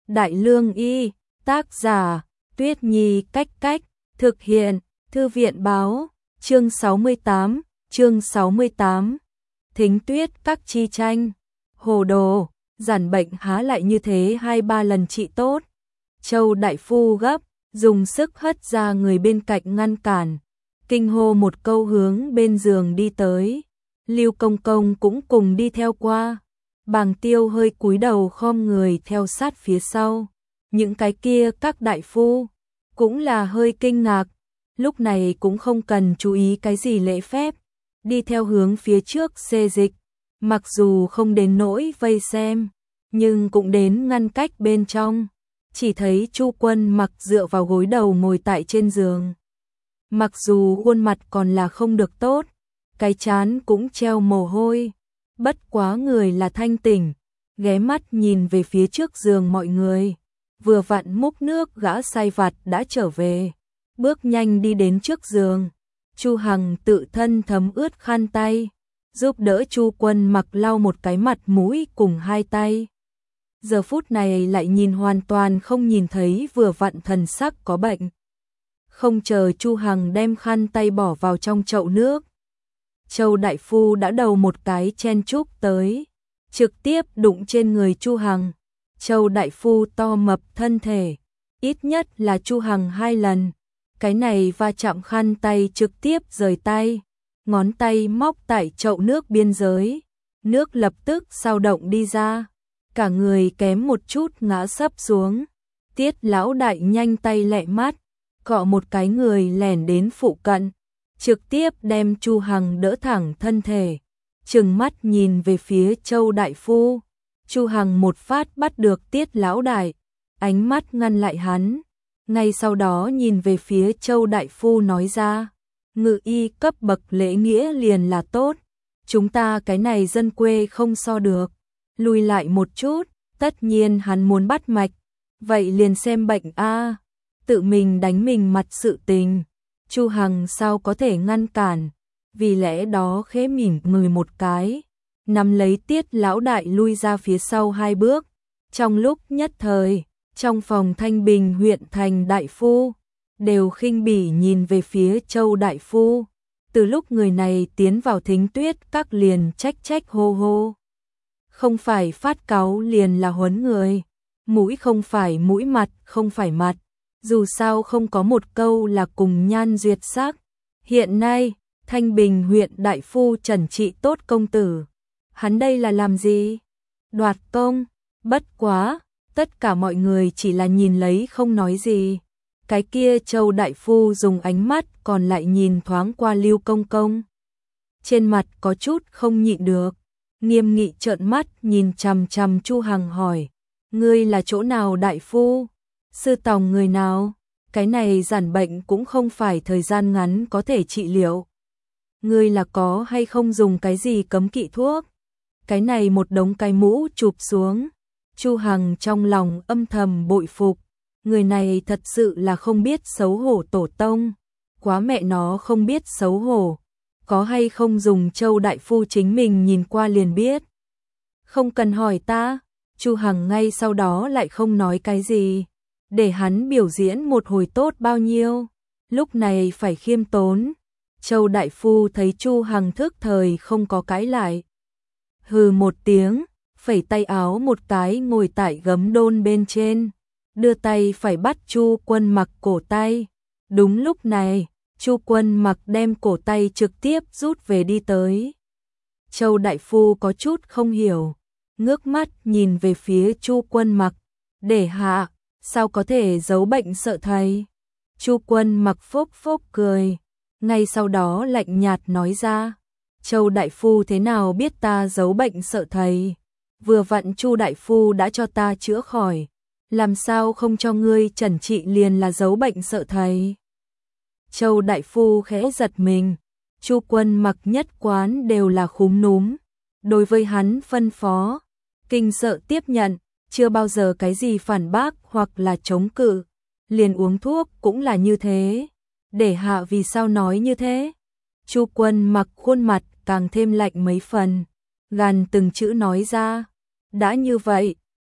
Đại Lương Y, tác giả, Tuyết Nhi Cách Cách, thực hiện, Thư viện báo, chương 68, Thính Tuyết Các Chi Tranh, hồ đồ, giản bệnh há lại như thế 2-3 lần trị tốt. Châu đại phu gấp, dùng sức hất ra người bên cạnh ngăn cản, kinh hô một câu hướng bên giường đi tới. Lưu Công Công cũng cùng đi theo qua. Bàng Tiêu hơi cúi đầu khom người theo sát phía sau. Những cái kia các đại phu cũng là hơi kinh ngạc, lúc này cũng không cần chú ý cái gì lễ phép, đi theo hướng phía trước xê dịch, mặc dù không đến nỗi vây xem, nhưng cũng đến ngăn cách bên trong. Chỉ thấy Chu Quân Mặc dựa vào gối đầu ngồi tại trên giường. Mặc dù khuôn mặt còn là không được tốt, cái trán cũng treo mồ hôi, bất quá người là thanh tỉnh, ghé mắt nhìn về phía trước giường mọi người. Vừa vặn múc nước gã sai vặt đã trở về, bước nhanh đi đến trước giường. Chu Hằng tự thân thấm ướt khăn tay, giúp đỡ Chu Quân Mặc lau một cái mặt mũi cùng hai tay. Giờ phút này lại nhìn hoàn toàn không nhìn thấy vừa vặn thần sắc có bệnh. Không chờ Chu Hằng đem khăn tay bỏ vào trong chậu nước, Châu đại phu đã đầu một cái chen chúc tới, trực tiếp đụng trên người Chu Hằng. Châu đại phu to mập thân thể, ít nhất là Chu Hằng 2 lần. Cái này va chạm khăn tay trực tiếp rời tay, ngón tay móc tại chậu nước biên giới, nước lập tức sao động đi ra, cả người kém một chút ngã sấp xuống. Tiết lão đại nhanh tay lẹ mắt, cọ một cái người lẻn đến phụ cận, trực tiếp đem Chu Hằng đỡ thẳng thân thể, trừng mắt nhìn về phía Châu đại phu. Chu Hằng một phát bắt được Tiết lão đại, ánh mắt ngăn lại hắn, ngay sau đó nhìn về phía Châu đại phu nói ra: "Ngự y cấp bậc lễ nghĩa liền là tốt, chúng ta cái này dân quê không so được, lùi lại một chút." Tất nhiên hắn muốn bắt mạch, vậy liền xem bệnh a, tự mình đánh mình mặt sự tình, Chu Hằng sao có thể ngăn cản, vì lẽ đó khẽ mỉm người một cái, nắm lấy Tiết lão đại lui ra phía sau 2 bước. Trong lúc nhất thời, trong phòng Thanh Bình huyện thành đại phu đều khinh bỉ nhìn về phía Châu đại phu. Từ lúc người này tiến vào Thính Tuyết Các liền trách hô hô, không phải phát cáu liền là huấn người, mũi không phải mũi, mặt không phải mặt, dù sao không có một câu là cùng nhan duyệt sắc. Hiện nay Thanh Bình huyện đại phu trần trị tốt công tử, hắn đây là làm gì? Đoạt công. Bất quá, tất cả mọi người chỉ là nhìn lấy không nói gì. Cái kia Châu đại phu dùng ánh mắt còn lại nhìn thoáng qua Lưu Công Công, trên mặt có chút không nhịn được, nghiêm nghị trợn mắt nhìn chằm chằm Chu Hằng hỏi: "Ngươi là chỗ nào đại phu? Sư tòng người nào? Cái này giản bệnh cũng không phải thời gian ngắn có thể trị liệu. Ngươi là có hay không dùng cái gì cấm kỵ thuốc?" Cái này một đống cái mũ chụp xuống, Chu Hằng trong lòng âm thầm bội phục, người này thật sự là không biết xấu hổ tổ tông, quá mẹ nó không biết xấu hổ, có hay không dùng Châu đại phu chính mình nhìn qua liền biết. "Không cần hỏi ta." Chu Hằng ngay sau đó lại không nói cái gì, để hắn biểu diễn một hồi tốt bao nhiêu, lúc này phải khiêm tốn. Châu đại phu thấy Chu Hằng thức thời không có cãi lại, hừ một tiếng, phẩy tay áo một cái ngồi tại gấm đôn bên trên, đưa tay phải bắt Chu Quân Mặc cổ tay. Đúng lúc này, Chu Quân Mặc đem cổ tay trực tiếp rút về đi tới. Châu đại phu có chút không hiểu, ngước mắt nhìn về phía Chu Quân Mặc, "Để hạ, sao có thể giấu bệnh sợ thầy?" Chu Quân Mặc phốc phốc cười, ngay sau đó lạnh nhạt nói ra: "Châu đại phu thế nào biết ta giấu bệnh sợ thầy? Vừa vặn Chu đại phu đã cho ta chữa khỏi, làm sao không cho ngươi chẩn trị liền là giấu bệnh sợ thầy?" Châu đại phu khẽ giật mình, Chu Quân Mặc nhất quán đều là khúm núm, đối với hắn phân phó, kinh sợ tiếp nhận, chưa bao giờ cái gì phản bác hoặc là chống cự, liền uống thuốc cũng là như thế. "Để hạ vì sao nói như thế?" Chu Quân Mặc khuôn mặt càng thêm lạnh mấy phần, gằn từng chữ nói ra: "Đã như vậy,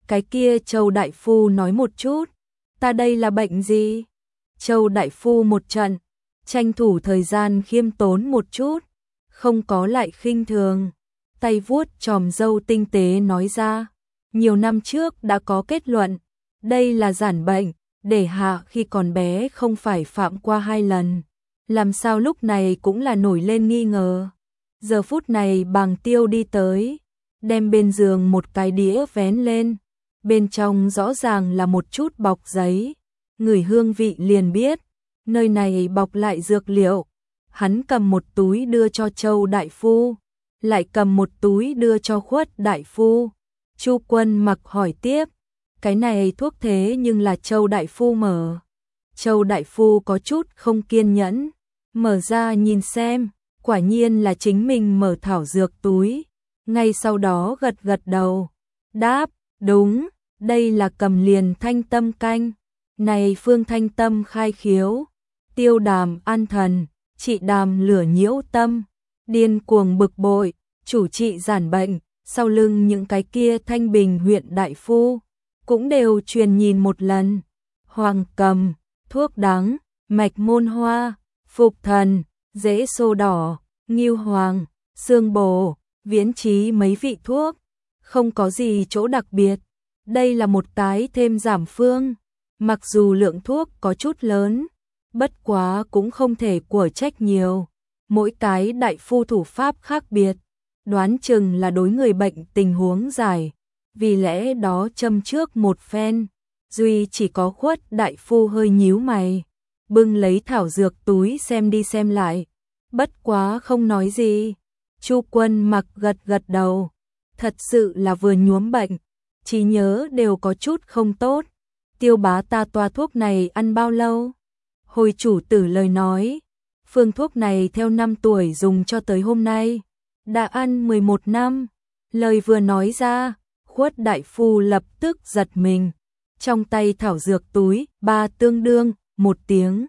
Cái kia Châu đại phu nói một chút, ta đây là bệnh gì? Châu đại phu một trận, tranh thủ thời gian khiêm tốn một chút, không có lại khinh thường, tay vuốt chòm râu tinh tế nói ra, nhiều năm trước đã có kết luận, đây là giản bệnh, để hạ khi còn bé không phải phạm qua 2 lần, làm sao lúc này cũng là nổi lên nghi ngờ. Giờ phút này Bàng Tiêu đi tới, đem bên giường một cái đĩa vén lên, bên trong rõ ràng là một chút bọc giấy, ngửi hương vị liền biết, nơi này bọc lại dược liệu. Hắn cầm một túi đưa cho Châu đại phu, lại cầm một túi đưa cho Khuất đại phu. Chu Quân Mặc hỏi tiếp, cái này thuốc thế nhưng là Châu đại phu mở. Châu đại phu có chút không kiên nhẫn, mở ra nhìn xem, quả nhiên là chính mình mở thảo dược túi, ngay sau đó gật gật đầu, đáp, đúng, đây là cầm liền thanh tâm canh, này phương thanh tâm khai khiếu, tiêu đàm an thần, trị đàm lửa nhiễu tâm, điên cuồng bực bội, chủ trị giản bệnh, sau lưng những cái kia Thanh Bình huyện đại phu, cũng đều truyền nhìn một lần, hoàng cầm, thuốc đắng, mạch môn hoa, phục thần, dễ xô đỏ, ngưu hoàng, xương bồ, viễn trí mấy vị thuốc, không có gì chỗ đặc biệt, đây là một cái thêm giảm phương, mặc dù lượng thuốc có chút lớn, bất quá cũng không thể của trách nhiều, mỗi cái đại phu thủ pháp khác biệt, đoán chừng là đối người bệnh tình huống giải, vì lẽ đó châm trước một phen, duy chỉ có Khuất đại phu hơi nhíu mày, bưng lấy thảo dược túi xem đi xem lại, bất quá không nói gì. Chu Quân Mặc gật gật đầu, thật sự là vừa nhuốm bệnh, trí nhớ đều có chút không tốt. Tiêu bá ta toa thuốc này ăn bao lâu? Hồi chủ tử lời nói, phương thuốc này theo 5 tuổi dùng cho tới hôm nay, đã ăn 11 năm. Lời vừa nói ra, Khuất đại phu lập tức giật mình, trong tay thảo dược túi, ba tương đương, một tiếng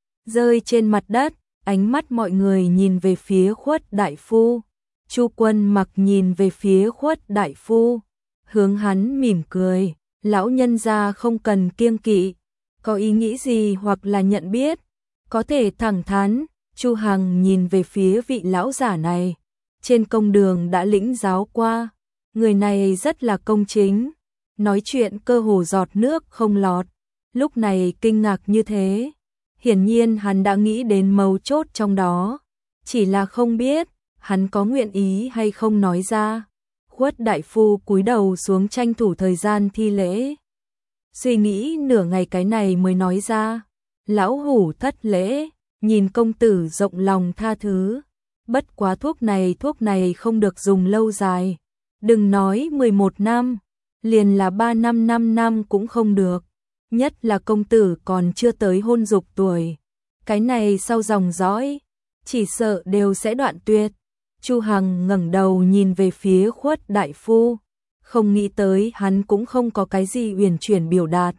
rơi trên mặt đất, ánh mắt mọi người nhìn về phía Khuất đại phu. Chu Quân Mặc nhìn về phía Khuất đại phu, hướng hắn mỉm cười, lão nhân gia không cần kiêng kỵ, có ý nghĩ gì hoặc là nhận biết, có thể thẳng thắn. Chu Hằng nhìn về phía vị lão giả này, trên công đường đã lĩnh giáo qua, người này rất là công chính, nói chuyện cơ hồ giọt nước không lọt, lúc này kinh ngạc như thế, hiển nhiên hắn đã nghĩ đến mấu chốt trong đó, chỉ là không biết hắn có nguyện ý hay không nói ra. Khuất đại phu cúi đầu xuống tranh thủ thời gian thi lễ, suy nghĩ nửa ngày cái này mới nói ra, lão hủ thất lễ, nhìn công tử rộng lòng tha thứ, bất quá thuốc này không được dùng lâu dài, đừng nói 11 năm, liền là 3 năm 5 năm cũng không được, nhất là công tử còn chưa tới hôn dục tuổi, cái này sau dòng dõi, chỉ sợ đều sẽ đoạn tuyệt. Chu Hằng ngẩng đầu nhìn về phía Khuất đại phu, không nghĩ tới hắn cũng không có cái gì uyển chuyển biểu đạt.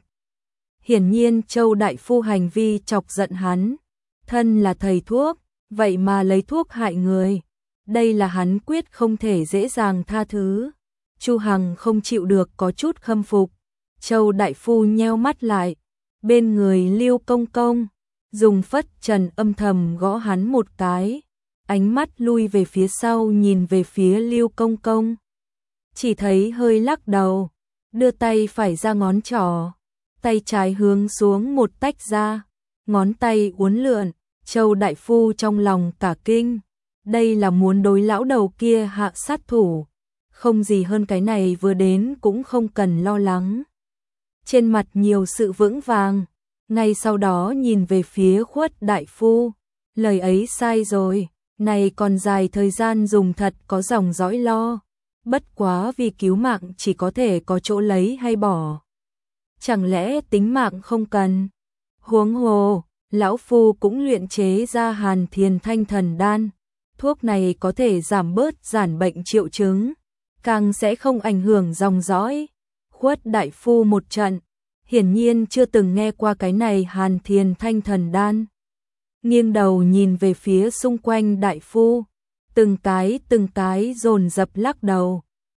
Hiển nhiên Châu đại phu hành vi chọc giận hắn, thân là thầy thuốc, vậy mà lấy thuốc hại người, đây là hắn quyết không thể dễ dàng tha thứ. Chu Hằng không chịu được có chút khâm phục, Châu đại phu nheo mắt lại, bên người Lưu Công Công, dùng phất trần âm thầm gõ hắn một cái, ánh mắt lui về phía sau nhìn về phía Lưu Công Công, chỉ thấy hơi lắc đầu, đưa tay phải ra ngón trỏ, tay trái hướng xuống một tách ra, ngón tay uốn lượn, Châu đại phu trong lòng cả kinh, đây là muốn đối lão đầu kia hạ sát thủ, không gì hơn cái này vừa đến cũng không cần lo lắng. Trên mặt nhiều sự vững vàng, ngay sau đó nhìn về phía Khuất đại phu, lời ấy sai rồi, này còn dài thời gian dùng thật có dòng dõi lo, bất quá vì cứu mạng chỉ có thể có chỗ lấy hay bỏ. Chẳng lẽ tính mạng không cần? Huống hồ, lão phu cũng luyện chế ra Hàn Thiền Thanh Thần Đan, thuốc này có thể giảm bớt giản bệnh triệu chứng, càng sẽ không ảnh hưởng dòng dõi. Khuất đại phu một trận, hiển nhiên chưa từng nghe qua cái này Hàn Thiền Thanh Thần Đan. Nghiêng đầu nhìn về phía xung quanh đại phu, từng cái dồn dập lắc đầu,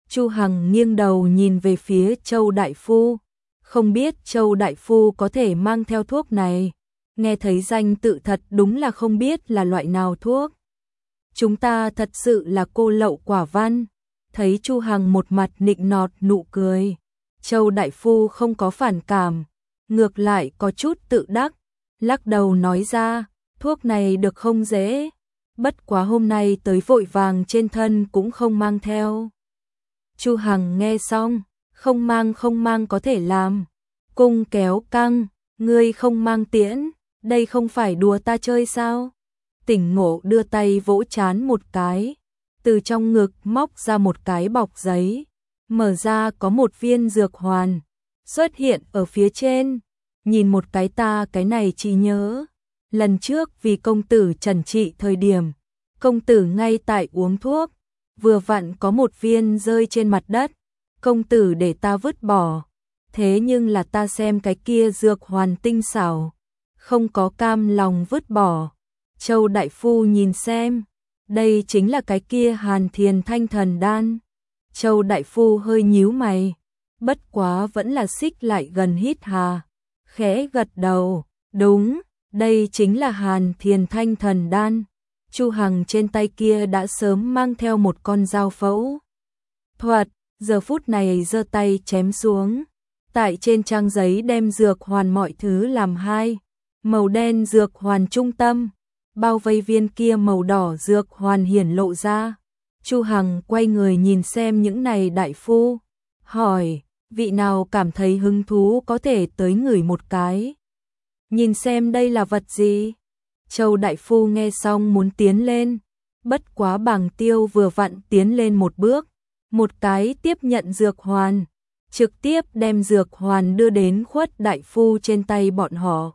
Chu Hằng nghiêng đầu nhìn về phía Châu đại phu, không biết Châu đại phu có thể mang theo thuốc này. Nghe thấy danh tự thật đúng là không biết là loại nào thuốc. Chúng ta thật sự là cô lậu quả văn. Thấy Chu Hằng một mặt nịnh nọt nụ cười, Châu đại phu không có phản cảm, ngược lại có chút tự đắc, lắc đầu nói ra, thuốc này được không dễ, bất quá hôm nay tới vội vàng trên thân cũng không mang theo. Chu Hằng nghe xong, không mang có thể làm. Cung kéo căng, ngươi không mang tiễn, đây không phải đùa ta chơi sao? Tỉnh ngộ đưa tay vỗ trán một cái, từ trong ngực móc ra một cái bọc giấy, mở ra có một viên dược hoàn, xuất hiện ở phía trên, nhìn một cái ta cái này chỉ nhớ. Lần trước vì công tử trần trị thời điểm, công tử ngay tại uống thuốc, vừa vặn có một viên rơi trên mặt đất, công tử để ta vứt bỏ. Thế nhưng là ta xem cái kia dược hoàn tinh xảo, không có cam lòng vứt bỏ. Châu đại phu nhìn xem, đây chính là cái kia Hàn Thiền Thanh Thần Đan. Châu đại phu hơi nhíu mày, bất quá vẫn là xích lại gần hít hà, khẽ gật đầu, đúng, đây chính là Hàn Thiền Thanh Thần Đan. Chu Hằng trên tay kia đã sớm mang theo một con dao phẫu thuật, giờ phút này giơ tay chém xuống. Tại trên trang giấy đem dược hoàn mọi thứ làm hai, màu đen dược hoàn trung tâm, bao vây viên kia màu đỏ dược hoàn hiển lộ ra. Chu Hằng quay người nhìn xem những này đại phu, hỏi, vị nào cảm thấy hứng thú có thể tới ngửi một cái. Nhìn xem đây là vật gì? Châu đại phu nghe xong muốn tiến lên, bất quá Bàng Tiêu vừa vặn tiến lên một bước, một cái tiếp nhận dược hoàn, trực tiếp đem dược hoàn đưa đến Khuất đại phu trên tay bọn họ.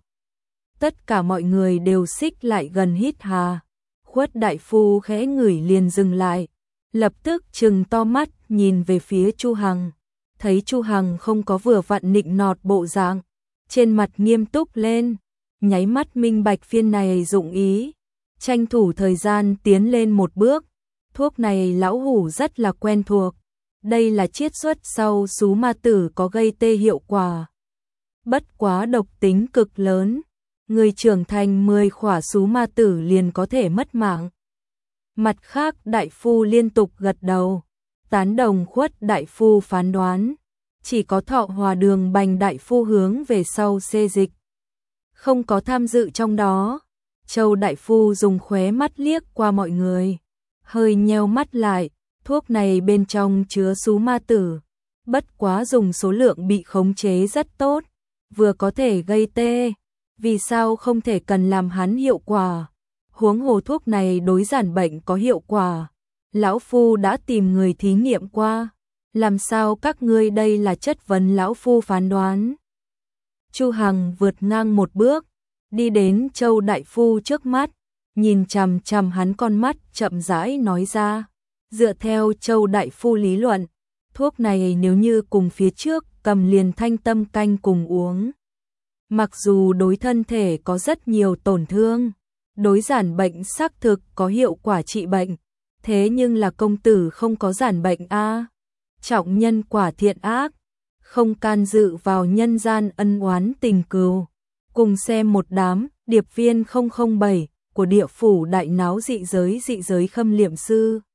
Tất cả mọi người đều xích lại gần hít hà. Khuất đại phu khẽ ngửi liền dừng lại, lập tức trừng to mắt nhìn về phía Chu Hằng, thấy Chu Hằng không có vừa vặn nịnh nọt bộ dạng, trên mặt nghiêm túc lên, nháy mắt minh bạch phiên này dụng ý, tranh thủ thời gian tiến lên một bước. Thuốc này lão hủ rất là quen thuộc, đây là chiết xuất sau sú ma tử có gây tê hiệu quả, bất quá độc tính cực lớn, người trưởng thành 10 khỏa sú ma tử liền có thể mất mạng. Mặt khác đại phu liên tục gật đầu, tán đồng Khuất đại phu phán đoán, chỉ có Thọ Hòa Đường Bành đại phu hướng về sau xê dịch, không có tham dự trong đó. Châu đại phu dùng khóe mắt liếc qua mọi người, hơi nheo mắt lại, thuốc này bên trong chứa sú ma tử, bất quá dùng số lượng bị khống chế rất tốt, vừa có thể gây tê, vì sao không thể cần làm hắn hiệu quả, huống hồ thuốc này đối giản bệnh có hiệu quả, lão phu đã tìm người thí nghiệm qua, làm sao các ngươi đây là chất vấn lão phu phán đoán. Chu Hằng vượt ngang một bước, đi đến Châu đại phu trước mắt, nhìn chằm chằm hắn con mắt chậm rãi nói ra, dựa theo Châu đại phu lý luận, thuốc này nếu như cùng phía trước cầm liền thanh tâm canh cùng uống, mặc dù đối thân thể có rất nhiều tổn thương, đối giản bệnh xác thực có hiệu quả trị bệnh, thế nhưng là công tử không có giản bệnh a, trọng nhân quả thiện ác, không can dự vào nhân gian ân oán tình cừu. Cùng xem một đám điệp viên 007 của địa phủ đại náo dị giới khâm liệm sư.